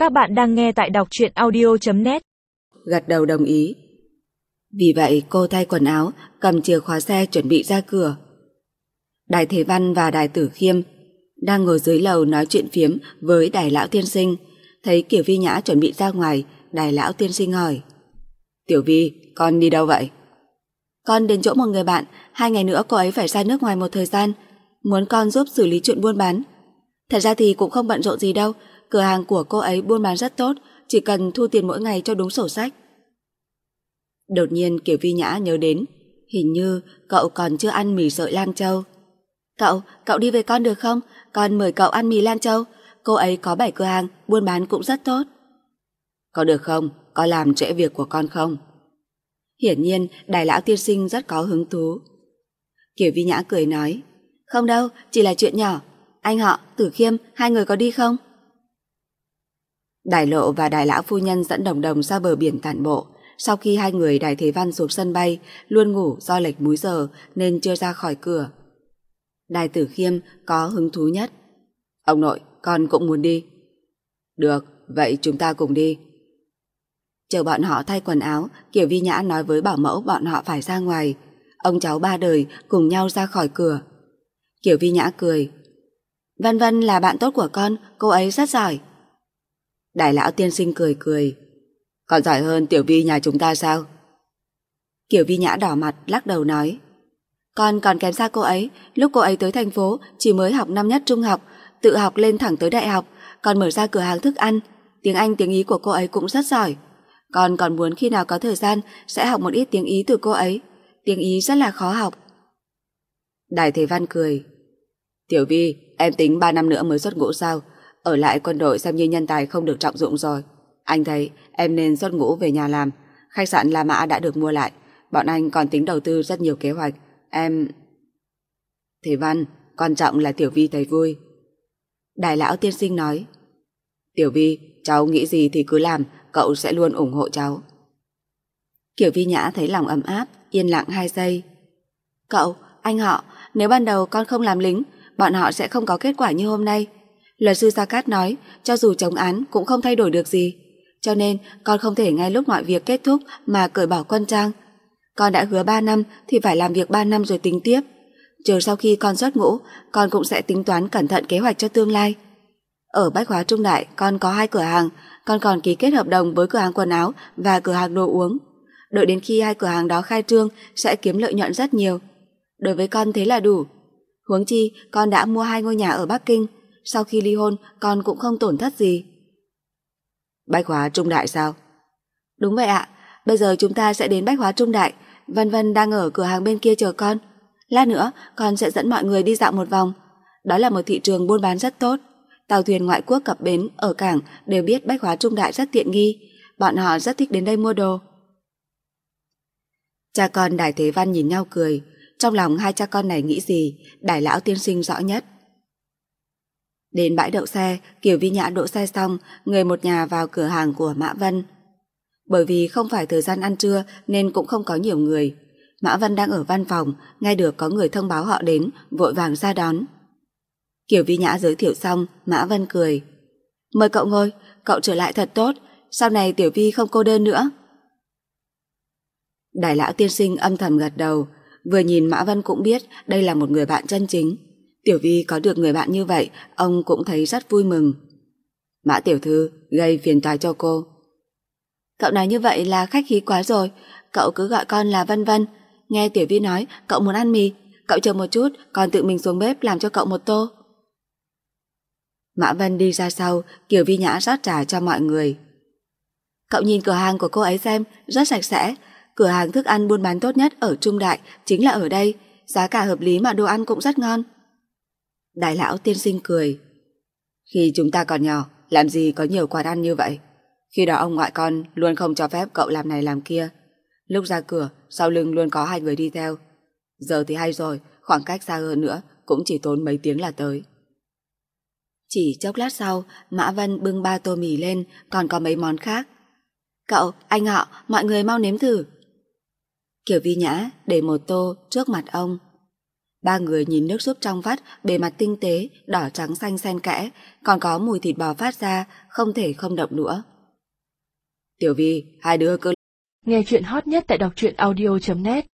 Các bạn đang nghe tại đọc truyện audio.net. Gật đầu đồng ý. Vì vậy cô thay quần áo, cầm chìa khóa xe chuẩn bị ra cửa. Đài Thế Văn và Đài Tử Khiêm đang ngồi dưới lầu nói chuyện phiếm với Đài Lão Tiên Sinh. Thấy Kiều Vi Nhã chuẩn bị ra ngoài, Đài Lão Tiên Sinh hỏi: Tiểu Vi, con đi đâu vậy? Con đến chỗ một người bạn, 2 ngày nữa cô ấy phải ra nước ngoài một thời gian, muốn con giúp xử lý chuyện buôn bán. Thật ra thì cũng không bận rộn gì đâu, cửa hàng của cô ấy buôn bán rất tốt, chỉ cần thu tiền mỗi ngày cho đúng sổ sách. Đột nhiên Kiều Vi Nhã nhớ đến, hình như cậu còn chưa ăn mì sợi Lan Châu. Cậu đi với con được không? Con mời cậu ăn mì Lan Châu, cô ấy có 7 cửa hàng, buôn bán cũng rất tốt. Có được không? Có làm trễ việc của con không? Hiển nhiên Đài Lão Tiên Sinh rất có hứng thú. Kiều Vi Nhã cười nói: Không đâu, chỉ là chuyện nhỏ. Anh họ, Tử Khiêm, 2 người có đi không? Đài Lộ và Đài Lão Phu Nhân dẫn Đồng Đồng ra bờ biển tản bộ. Sau khi 2 người Đài Thế Văn xuống sân bay, luôn ngủ do lệch múi giờ nên chưa ra khỏi cửa. Đài Tử Khiêm có hứng thú nhất. Ông nội, con cũng muốn đi. Được, vậy chúng ta cùng đi. Chờ bọn họ thay quần áo, Kiều Vi Nhã nói với bảo mẫu bọn họ phải ra ngoài. Ông cháu 3 đời cùng nhau ra khỏi cửa. Kiều Vi Nhã cười: Vân Vân là bạn tốt của con, cô ấy rất giỏi. Đài Lão Tiên Sinh cười cười: Còn giỏi hơn Tiểu Vi nhà chúng ta sao? Kiều Vi Nhã đỏ mặt lắc đầu nói: Con còn kém xa cô ấy, lúc cô ấy tới thành phố chỉ mới học năm nhất trung học, tự học lên thẳng tới đại học, còn mở ra cửa hàng thức ăn. Tiếng Anh tiếng Ý của cô ấy cũng rất giỏi. Con còn muốn khi nào có thời gian sẽ học một ít tiếng Ý từ cô ấy. Tiếng Ý rất là khó học. Đài Thế Văn cười: Tiểu Vi, em tính 3 năm nữa mới xuất ngũ sao? Ở lại quân đội xem như nhân tài không được trọng dụng rồi. Anh thấy em nên xuất ngũ về nhà làm. Khách sạn La Mã đã được mua lại, bọn anh còn tính đầu tư rất nhiều kế hoạch. Em... Thế Văn, quan trọng là Tiểu Vi thấy vui. Đài Lão Tiên Sinh nói: Tiểu Vi, cháu nghĩ gì thì cứ làm, cậu sẽ luôn ủng hộ cháu. Kiều Vi Nhã thấy lòng ấm áp, yên lặng 2 giây. Cậu, anh họ, nếu ban đầu con không làm lính, bọn họ sẽ không có kết quả như hôm nay. Luật sư Gia Cát nói, cho dù chống án cũng không thay đổi được gì. Cho nên con không thể ngay lúc mọi việc kết thúc mà cởi bỏ quân trang. Con đã hứa 3 năm thì phải làm việc 3 năm rồi tính tiếp. Chờ sau khi con xuất ngũ, con cũng sẽ tính toán cẩn thận kế hoạch cho tương lai. Ở Bách Hóa Trung Đại con có 2 cửa hàng, con còn ký kết hợp đồng với cửa hàng quần áo và cửa hàng đồ uống. Đợi đến khi 2 cửa hàng đó khai trương sẽ kiếm lợi nhuận rất nhiều. Đối với con thế là đủ. Huống chi con đã mua 2 ngôi nhà ở Bắc Kinh, sau khi ly hôn con cũng không tổn thất gì. Bách Hóa Trung Đại sao? Đúng vậy ạ, bây giờ chúng ta sẽ đến Bách Hóa Trung Đại. Vân Vân đang ở cửa hàng bên kia chờ con. Lát nữa con sẽ dẫn mọi người đi dạo một vòng. Đó là một thị trường buôn bán rất tốt. Tàu thuyền ngoại quốc cập bến ở cảng đều biết Bách Hóa Trung Đại rất tiện nghi. Bọn họ rất thích đến đây mua đồ. Cha con Đài Thế Văn nhìn nhau cười. Trong lòng 2 cha con này nghĩ gì, Đài Lão Tiên Sinh rõ nhất. Đến bãi đậu xe, Kiều Vi Nhã đỗ xe xong, người một nhà vào cửa hàng của Mã Vân. Bởi vì không phải thời gian ăn trưa nên cũng không có nhiều người. Mã Vân đang ở văn phòng, nghe được có người thông báo họ đến, vội vàng ra đón. Kiều Vi Nhã giới thiệu xong, Mã Vân cười: Mời cậu ngồi, cậu trở lại thật tốt, sau này Tiểu Vi không cô đơn nữa. Đài Lão Tiên Sinh âm thầm gật đầu, vừa nhìn Mã Vân cũng biết đây là một người bạn chân chính. Tiểu Vi có được người bạn như vậy, ông cũng thấy rất vui mừng. Mã tiểu thư gây phiền toái cho cô. Cậu nói như vậy là khách khí quá rồi, cậu cứ gọi con là Vân Vân. Nghe Tiểu Vi nói cậu muốn ăn mì, cậu chờ một chút, con tự mình xuống bếp làm cho cậu một tô. Mã Vân đi ra sau, Kiều Vi Nhã rót trà cho mọi người. Cậu nhìn cửa hàng của cô ấy xem, rất sạch sẽ. Cửa hàng thức ăn buôn bán tốt nhất ở Trung Đại chính là ở đây, giá cả hợp lý mà đồ ăn cũng rất ngon. Đài Lão Tiên Sinh cười: Khi chúng ta còn nhỏ, làm gì có nhiều quán ăn như vậy. Khi đó ông ngoại con luôn không cho phép cậu làm này làm kia. Lúc ra cửa, sau lưng luôn có 2 người đi theo. Giờ thì hay rồi, khoảng cách xa hơn nữa cũng chỉ tốn mấy tiếng là tới. Chỉ chốc lát sau, Mã Vân bưng 3 tô mì lên, còn có mấy món khác. Cậu, anh họ, mọi người mau nếm thử. Kiều Vi Nhã để một tô trước mặt ông. Ba người nhìn nước súp trong vắt, bề mặt tinh tế, đỏ trắng xanh xen kẽ, còn có mùi thịt bò phát ra, không thể không động đũa. Tiểu Vi, hai đứa cứ... Nghe chuyện hot nhất tại đọc truyện audio.net